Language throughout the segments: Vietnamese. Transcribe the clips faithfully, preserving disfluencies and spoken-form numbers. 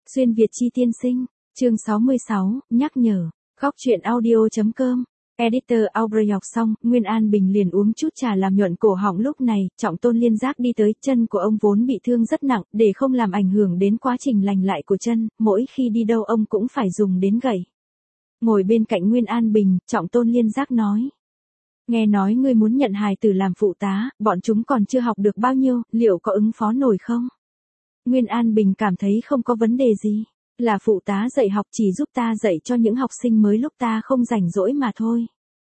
Xuyên Việt Chi tiên sinh, chương sáu mươi sáu, nhắc nhở, góc truyện audio.com. Editor Aubrey học xong, Nguyên An Bình liền uống chút trà làm nhuận cổ họng. Lúc này, Trọng Tôn Liên Giác đi tới, chân của ông vốn bị thương rất nặng, để không làm ảnh hưởng đến quá trình lành lại của chân, mỗi khi đi đâu ông cũng phải dùng đến gậy. Ngồi bên cạnh Nguyên An Bình, Trọng Tôn Liên Giác nói. Nghe nói ngươi muốn nhận hài tử làm phụ tá, bọn chúng còn chưa học được bao nhiêu, liệu có ứng phó nổi không? Nguyên An Bình cảm thấy không có vấn đề gì. Là phụ tá dạy học chỉ giúp ta dạy cho những học sinh mới lúc ta không rảnh rỗi mà thôi.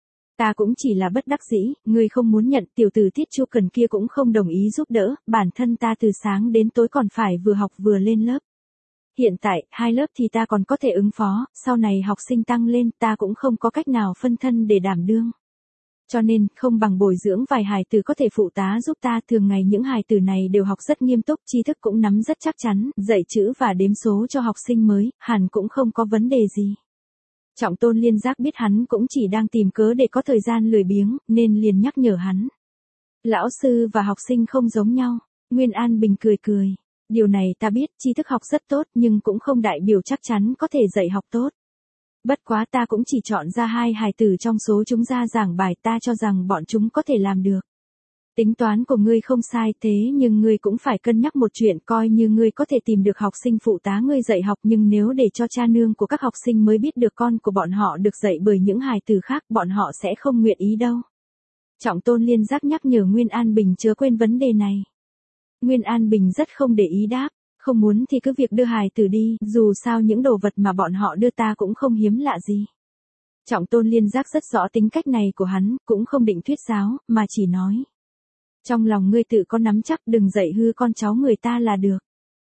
Ta cũng chỉ là bất đắc dĩ, ngươi không muốn nhận, tiểu tử Tiết Chu Cần kia cũng không đồng ý giúp đỡ, bản thân ta từ sáng đến tối còn phải vừa học vừa lên lớp. Hiện tại, hai lớp thì ta còn có thể ứng phó, sau này học sinh tăng lên ta cũng không có cách nào phân thân để đảm đương. Cho nên, không bằng bồi dưỡng vài hài tử có thể phụ tá giúp ta. Thường ngày những hài tử này đều học rất nghiêm túc, tri thức cũng nắm rất chắc chắn, dạy chữ và đếm số cho học sinh mới, hẳn cũng không có vấn đề gì. Trọng Tôn Liên Giác biết hắn cũng chỉ đang tìm cớ để có thời gian lười biếng, nên liền nhắc nhở hắn. Lão sư và học sinh không giống nhau. Nguyên An Bình cười cười. Điều này ta biết, tri thức học rất tốt nhưng cũng không đại biểu chắc chắn có thể dạy học tốt. Bất quá ta cũng chỉ chọn ra hai hài tử trong số chúng ra giảng bài, ta cho rằng bọn chúng có thể làm được. Tính toán của ngươi không sai, thế nhưng ngươi cũng phải cân nhắc một chuyện, coi như ngươi có thể tìm được học sinh phụ tá ngươi dạy học, nhưng nếu để cho cha nương của các học sinh mới biết được con của bọn họ được dạy bởi những hài tử khác, bọn họ sẽ không nguyện ý đâu. Trọng Tôn Liên Giác nhắc nhở Nguyên An Bình chớ quên vấn đề này. Nguyên An Bình rất không để ý đáp. Không muốn thì cứ việc đưa hài tử đi, dù sao những đồ vật mà bọn họ đưa ta cũng không hiếm lạ gì. Trọng Tôn Liên Giác rất rõ tính cách này của hắn, cũng không định thuyết giáo, mà chỉ nói. Trong lòng ngươi tự có nắm chắc, đừng dạy hư con cháu người ta là được.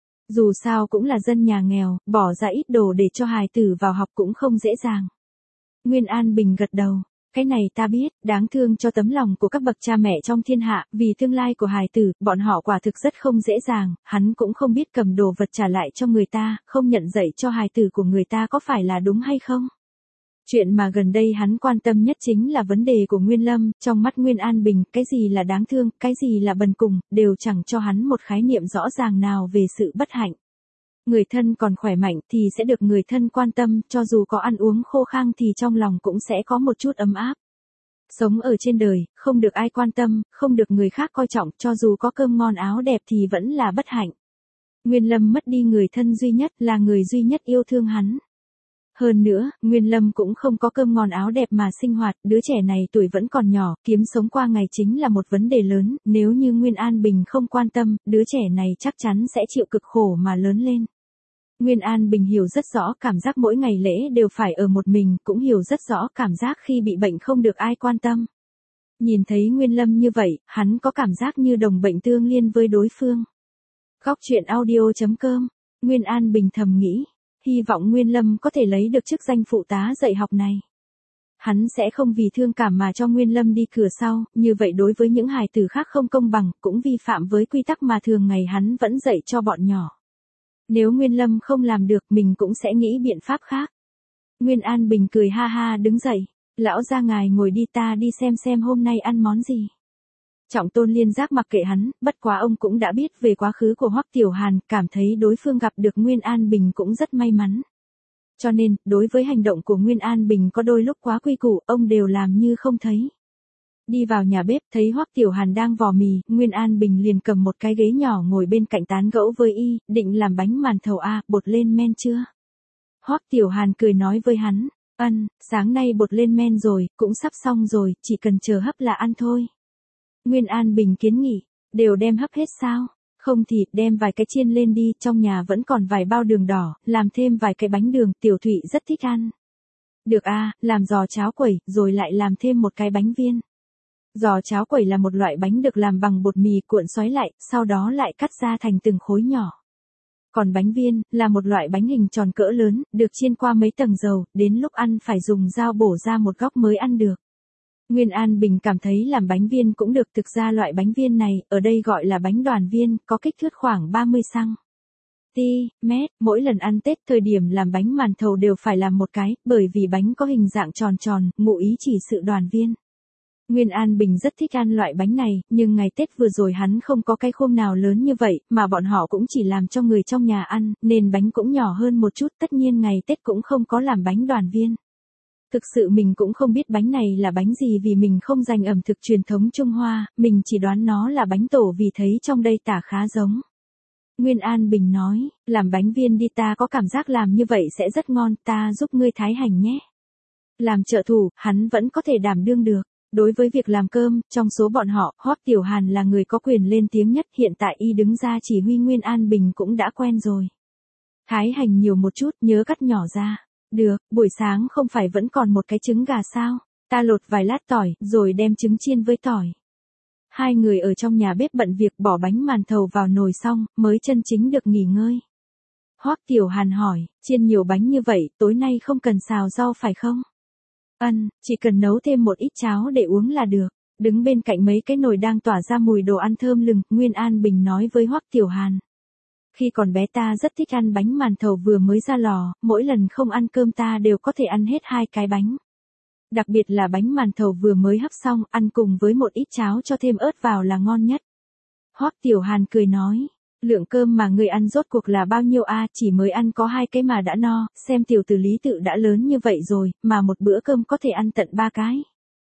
Dù sao cũng là dân nhà nghèo, bỏ ra ít đồ để cho hài tử vào học cũng không dễ dàng. Nguyên An Bình gật đầu. Cái này ta biết, đáng thương cho tấm lòng của các bậc cha mẹ trong thiên hạ, vì tương lai của hài tử, bọn họ quả thực rất không dễ dàng, hắn cũng không biết cầm đồ vật trả lại cho người ta, không nhận dạy cho hài tử của người ta có phải là đúng hay không. Chuyện mà gần đây hắn quan tâm nhất chính là vấn đề của Nguyên Lâm, trong mắt Nguyên An Bình, cái gì là đáng thương, cái gì là bần cùng, đều chẳng cho hắn một khái niệm rõ ràng nào về sự bất hạnh. Người thân còn khỏe mạnh thì sẽ được người thân quan tâm, cho dù có ăn uống khô khan thì trong lòng cũng sẽ có một chút ấm áp. Sống ở trên đời, không được ai quan tâm, không được người khác coi trọng, cho dù có cơm ngon áo đẹp thì vẫn là bất hạnh. Nguyên Lâm mất đi người thân duy nhất, là người duy nhất yêu thương hắn. Hơn nữa, Nguyên Lâm cũng không có cơm ngon áo đẹp mà sinh hoạt, đứa trẻ này tuổi vẫn còn nhỏ, kiếm sống qua ngày chính là một vấn đề lớn, nếu như Nguyên An Bình không quan tâm, đứa trẻ này chắc chắn sẽ chịu cực khổ mà lớn lên. Nguyên An Bình hiểu rất rõ cảm giác mỗi ngày lễ đều phải ở một mình, cũng hiểu rất rõ cảm giác khi bị bệnh không được ai quan tâm. Nhìn thấy Nguyên Lâm như vậy, hắn có cảm giác như đồng bệnh tương liên với đối phương. Góc truyện audio.com, Nguyên An Bình thầm nghĩ, hy vọng Nguyên Lâm có thể lấy được chức danh phụ tá dạy học này. Hắn sẽ không vì thương cảm mà cho Nguyên Lâm đi cửa sau, như vậy đối với những hài tử khác không công bằng, cũng vi phạm với quy tắc mà thường ngày hắn vẫn dạy cho bọn nhỏ. Nếu Nguyên Lâm không làm được, mình cũng sẽ nghĩ biện pháp khác. Nguyên An Bình cười ha ha đứng dậy. Lão gia ngài ngồi đi, ta đi xem xem hôm nay ăn món gì. Trọng Tôn Liên Giác mặc kệ hắn, bất quá ông cũng đã biết về quá khứ của Hoắc Tiểu Hàn, cảm thấy đối phương gặp được Nguyên An Bình cũng rất may mắn. Cho nên, đối với hành động của Nguyên An Bình có đôi lúc quá quy củ, ông đều làm như không thấy. Đi vào nhà bếp, thấy Hoắc Tiểu Hàn đang vò mì, Nguyên An Bình liền cầm một cái ghế nhỏ ngồi bên cạnh tán gẫu với y, định làm bánh màn thầu a, bột lên men chưa? Hoắc Tiểu Hàn cười nói với hắn, ân, sáng nay bột lên men rồi, cũng sắp xong rồi, chỉ cần chờ hấp là ăn thôi. Nguyên An Bình kiến nghị, đều đem hấp hết sao? Không thì, đem vài cái chiên lên đi, trong nhà vẫn còn vài bao đường đỏ, làm thêm vài cái bánh đường, Tiểu Thụy rất thích ăn. Được a, làm giò cháo quẩy, rồi lại làm thêm một cái bánh viên. Giò cháo quẩy là một loại bánh được làm bằng bột mì cuộn xoáy lại, sau đó lại cắt ra thành từng khối nhỏ. Còn bánh viên, là một loại bánh hình tròn cỡ lớn, được chiên qua mấy tầng dầu, đến lúc ăn phải dùng dao bổ ra một góc mới ăn được. Nguyên An Bình cảm thấy làm bánh viên cũng được, thực ra loại bánh viên này, ở đây gọi là bánh đoàn viên, có kích thước khoảng ba mươi xăng-ti-mét, mỗi lần ăn Tết thời điểm làm bánh màn thầu đều phải làm một cái, bởi vì bánh có hình dạng tròn tròn, ngụ ý chỉ sự đoàn viên. Nguyên An Bình rất thích ăn loại bánh này, nhưng ngày Tết vừa rồi hắn không có cái khôm nào lớn như vậy, mà bọn họ cũng chỉ làm cho người trong nhà ăn, nên bánh cũng nhỏ hơn một chút, tất nhiên ngày Tết cũng không có làm bánh đoàn viên. Thực sự mình cũng không biết bánh này là bánh gì vì mình không dành ẩm thực truyền thống Trung Hoa, mình chỉ đoán nó là bánh tổ vì thấy trong đây tả khá giống. Nguyên An Bình nói, làm bánh viên đi, ta có cảm giác làm như vậy sẽ rất ngon, ta giúp ngươi thái hành nhé. Làm trợ thủ, hắn vẫn có thể đảm đương được. Đối với việc làm cơm, trong số bọn họ, Hoắc Tiểu Hàn là người có quyền lên tiếng nhất, hiện tại y đứng ra chỉ huy Nguyên An Bình cũng đã quen rồi. Thái hành nhiều một chút, nhớ cắt nhỏ ra. Được, buổi sáng không phải vẫn còn một cái trứng gà sao? Ta lột vài lát tỏi, rồi đem trứng chiên với tỏi. Hai người ở trong nhà bếp bận việc bỏ bánh màn thầu vào nồi xong, mới chân chính được nghỉ ngơi. Hoắc Tiểu Hàn hỏi, chiên nhiều bánh như vậy, tối nay không cần xào rau phải không? Ân, chỉ cần nấu thêm một ít cháo để uống là được. Đứng bên cạnh mấy cái nồi đang tỏa ra mùi đồ ăn thơm lừng, Nguyên An Bình nói với Hoắc Tiểu Hàn. Khi còn bé ta rất thích ăn bánh màn thầu vừa mới ra lò, mỗi lần không ăn cơm ta đều có thể ăn hết hai cái bánh. Đặc biệt là bánh màn thầu vừa mới hấp xong, ăn cùng với một ít cháo cho thêm ớt vào là ngon nhất. Hoắc Tiểu Hàn cười nói, lượng cơm mà người ăn rốt cuộc là bao nhiêu a? Chỉ mới ăn có hai cái mà đã no, xem tiểu tử Lý Tự đã lớn như vậy rồi, mà một bữa cơm có thể ăn tận ba cái.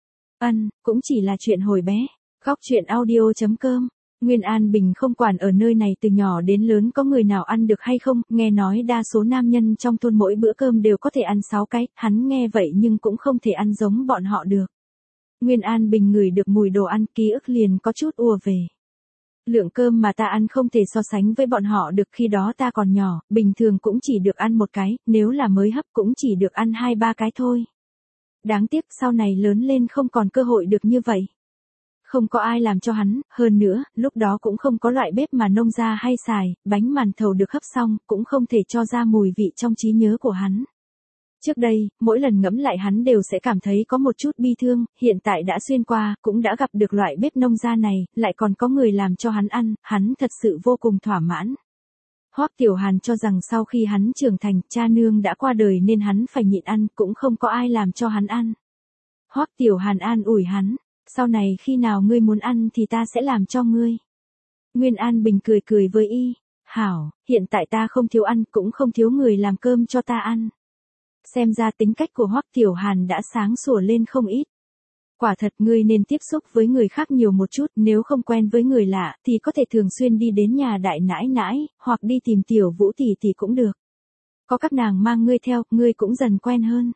Ân, cũng chỉ là chuyện hồi bé. Góc truyện audio chấm com. Nguyên An Bình không quản ở nơi này từ nhỏ đến lớn có người nào ăn được hay không, nghe nói đa số nam nhân trong thôn mỗi bữa cơm đều có thể ăn sáu cái, hắn nghe vậy nhưng cũng không thể ăn giống bọn họ được. Nguyên An Bình ngửi được mùi đồ ăn, ký ức liền có chút ùa về. Lượng cơm mà ta ăn không thể so sánh với bọn họ được, khi đó ta còn nhỏ, bình thường cũng chỉ được ăn một cái, nếu là mới hấp cũng chỉ được ăn hai ba cái thôi. Đáng tiếc sau này lớn lên không còn cơ hội được như vậy. Không có ai làm cho hắn, hơn nữa, lúc đó cũng không có loại bếp mà nông gia hay xài, bánh màn thầu được hấp xong, cũng không thể cho ra mùi vị trong trí nhớ của hắn. Trước đây, mỗi lần ngẫm lại hắn đều sẽ cảm thấy có một chút bi thương, hiện tại đã xuyên qua, cũng đã gặp được loại bếp nông gia này, lại còn có người làm cho hắn ăn, hắn thật sự vô cùng thỏa mãn. Hoắc Tiểu Hàn cho rằng sau khi hắn trưởng thành, cha nương đã qua đời nên hắn phải nhịn ăn, cũng không có ai làm cho hắn ăn. Hoắc Tiểu Hàn an ủi hắn, sau này khi nào ngươi muốn ăn thì ta sẽ làm cho ngươi. Nguyên An Bình cười cười với y, hảo, hiện tại ta không thiếu ăn, cũng không thiếu người làm cơm cho ta ăn. Xem ra tính cách của Hoắc Tiểu Hàn đã sáng sủa lên không ít. Quả thật ngươi nên tiếp xúc với người khác nhiều một chút, nếu không quen với người lạ, thì có thể thường xuyên đi đến nhà đại nãi nãi, hoặc đi tìm Tiểu Vũ tỷ tỷ cũng được. Có các nàng mang ngươi theo, ngươi cũng dần quen hơn.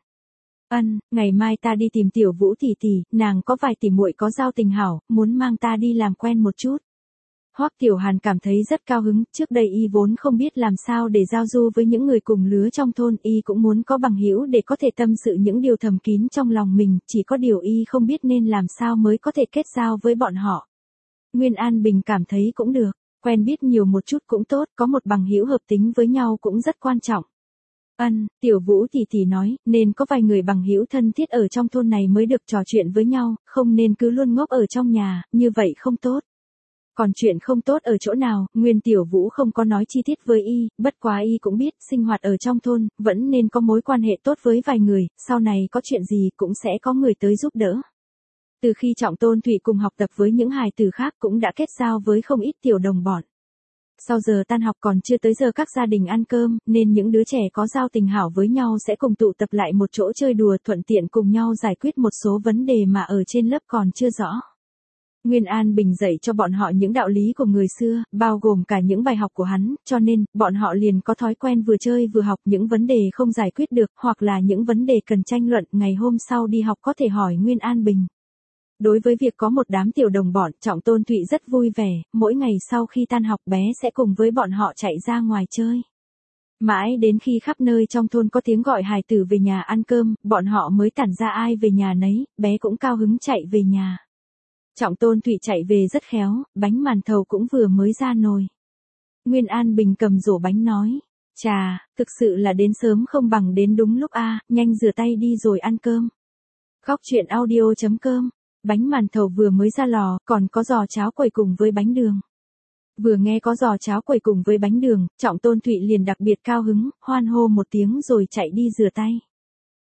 Ân, ngày mai ta đi tìm Tiểu Vũ tỷ tỷ, nàng có vài tỷ muội có giao tình hảo, muốn mang ta đi làm quen một chút. Hoắc Tiểu Hàn cảm thấy rất cao hứng, trước đây y vốn không biết làm sao để giao du với những người cùng lứa trong thôn, y cũng muốn có bằng hữu để có thể tâm sự những điều thầm kín trong lòng mình, chỉ có điều y không biết nên làm sao mới có thể kết giao với bọn họ. Nguyên An Bình cảm thấy cũng được, quen biết nhiều một chút cũng tốt, có một bằng hữu hợp tính với nhau cũng rất quan trọng. Ân, Tiểu Vũ tỷ tỷ nói, nên có vài người bằng hữu thân thiết ở trong thôn này mới được trò chuyện với nhau, không nên cứ luôn ngốc ở trong nhà, như vậy không tốt. Còn chuyện không tốt ở chỗ nào, Nguyên Tiểu Vũ không có nói chi tiết với y, bất quá y cũng biết, sinh hoạt ở trong thôn, vẫn nên có mối quan hệ tốt với vài người, sau này có chuyện gì cũng sẽ có người tới giúp đỡ. Từ khi Trọng Tôn Thụy cùng học tập với những hài tử khác cũng đã kết giao với không ít tiểu đồng bọn. Sau giờ tan học còn chưa tới giờ các gia đình ăn cơm, nên những đứa trẻ có giao tình hảo với nhau sẽ cùng tụ tập lại một chỗ chơi đùa, thuận tiện cùng nhau giải quyết một số vấn đề mà ở trên lớp còn chưa rõ. Nguyên An Bình dạy cho bọn họ những đạo lý của người xưa, bao gồm cả những bài học của hắn, cho nên, bọn họ liền có thói quen vừa chơi vừa học những vấn đề không giải quyết được, hoặc là những vấn đề cần tranh luận, ngày hôm sau đi học có thể hỏi Nguyên An Bình. Đối với việc có một đám tiểu đồng bọn, Trọng Tôn Thụy rất vui vẻ, mỗi ngày sau khi tan học bé sẽ cùng với bọn họ chạy ra ngoài chơi. Mãi đến khi khắp nơi trong thôn có tiếng gọi hài tử về nhà ăn cơm, bọn họ mới tản ra ai về nhà nấy, bé cũng cao hứng chạy về nhà. Trọng Tôn Thụy chạy về rất khéo, bánh màn thầu cũng vừa mới ra nồi. Nguyên An Bình cầm rổ bánh nói, chà, thực sự là đến sớm không bằng đến đúng lúc a, nhanh rửa tay đi rồi ăn cơm. Góc truyện audio chấm com. Bánh màn thầu vừa mới ra lò, còn có giò cháo quẩy cùng với bánh đường. Vừa nghe có giò cháo quẩy cùng với bánh đường, Trọng Tôn Thụy liền đặc biệt cao hứng, hoan hô một tiếng rồi chạy đi rửa tay.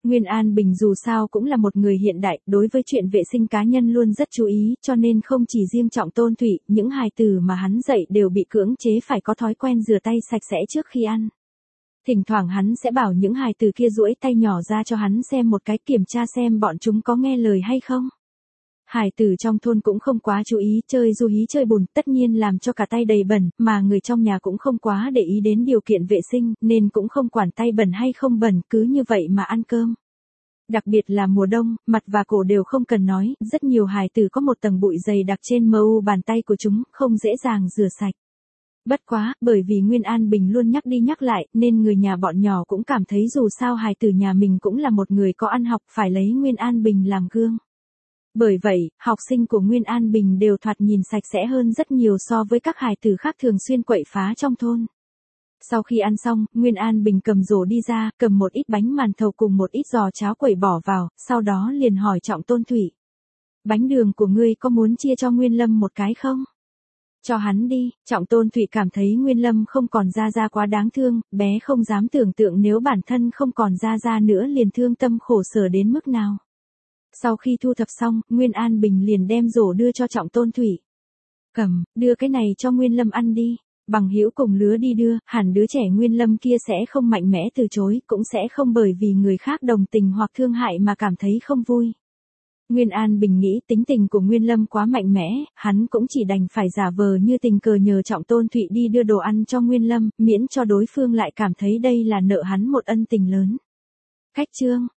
Nguyên An Bình dù sao cũng là một người hiện đại, đối với chuyện vệ sinh cá nhân luôn rất chú ý, cho nên không chỉ riêng Trọng Tôn Thụy, những hài tử mà hắn dạy đều bị cưỡng chế phải có thói quen rửa tay sạch sẽ trước khi ăn. Thỉnh thoảng hắn sẽ bảo những hài tử kia duỗi tay nhỏ ra cho hắn xem một cái, kiểm tra xem bọn chúng có nghe lời hay không. Hài tử trong thôn cũng không quá chú ý, chơi du hí chơi bùn, tất nhiên làm cho cả tay đầy bẩn, mà người trong nhà cũng không quá để ý đến điều kiện vệ sinh, nên cũng không quản tay bẩn hay không bẩn, cứ như vậy mà ăn cơm. Đặc biệt là mùa đông, mặt và cổ đều không cần nói, rất nhiều hài tử có một tầng bụi dày đặc trên mờ u bàn tay của chúng, không dễ dàng rửa sạch. Bất quá, bởi vì Nguyên An Bình luôn nhắc đi nhắc lại, nên người nhà bọn nhỏ cũng cảm thấy dù sao hài tử nhà mình cũng là một người có ăn học, phải lấy Nguyên An Bình làm gương. Bởi vậy, học sinh của Nguyên An Bình đều thoạt nhìn sạch sẽ hơn rất nhiều so với các hài tử khác thường xuyên quậy phá trong thôn. Sau khi ăn xong, Nguyên An Bình cầm rổ đi ra, cầm một ít bánh màn thầu cùng một ít giò cháo quẩy bỏ vào, sau đó liền hỏi Trọng Tôn Thụy. Bánh đường của ngươi có muốn chia cho Nguyên Lâm một cái không? Cho hắn đi. Trọng Tôn Thụy cảm thấy Nguyên Lâm không còn ra ra quá đáng thương, bé không dám tưởng tượng nếu bản thân không còn ra ra nữa liền thương tâm khổ sở đến mức nào. Sau khi thu thập xong, Nguyên An Bình liền đem rổ đưa cho Trọng Tôn Thụy. Cầm, đưa cái này cho Nguyên Lâm ăn đi. Bằng hữu cùng lứa đi đưa, hẳn đứa trẻ Nguyên Lâm kia sẽ không mạnh mẽ từ chối, cũng sẽ không bởi vì người khác đồng tình hoặc thương hại mà cảm thấy không vui. Nguyên An Bình nghĩ tính tình của Nguyên Lâm quá mạnh mẽ, hắn cũng chỉ đành phải giả vờ như tình cờ nhờ Trọng Tôn Thụy đi đưa đồ ăn cho Nguyên Lâm, miễn cho đối phương lại cảm thấy đây là nợ hắn một ân tình lớn. Khách chương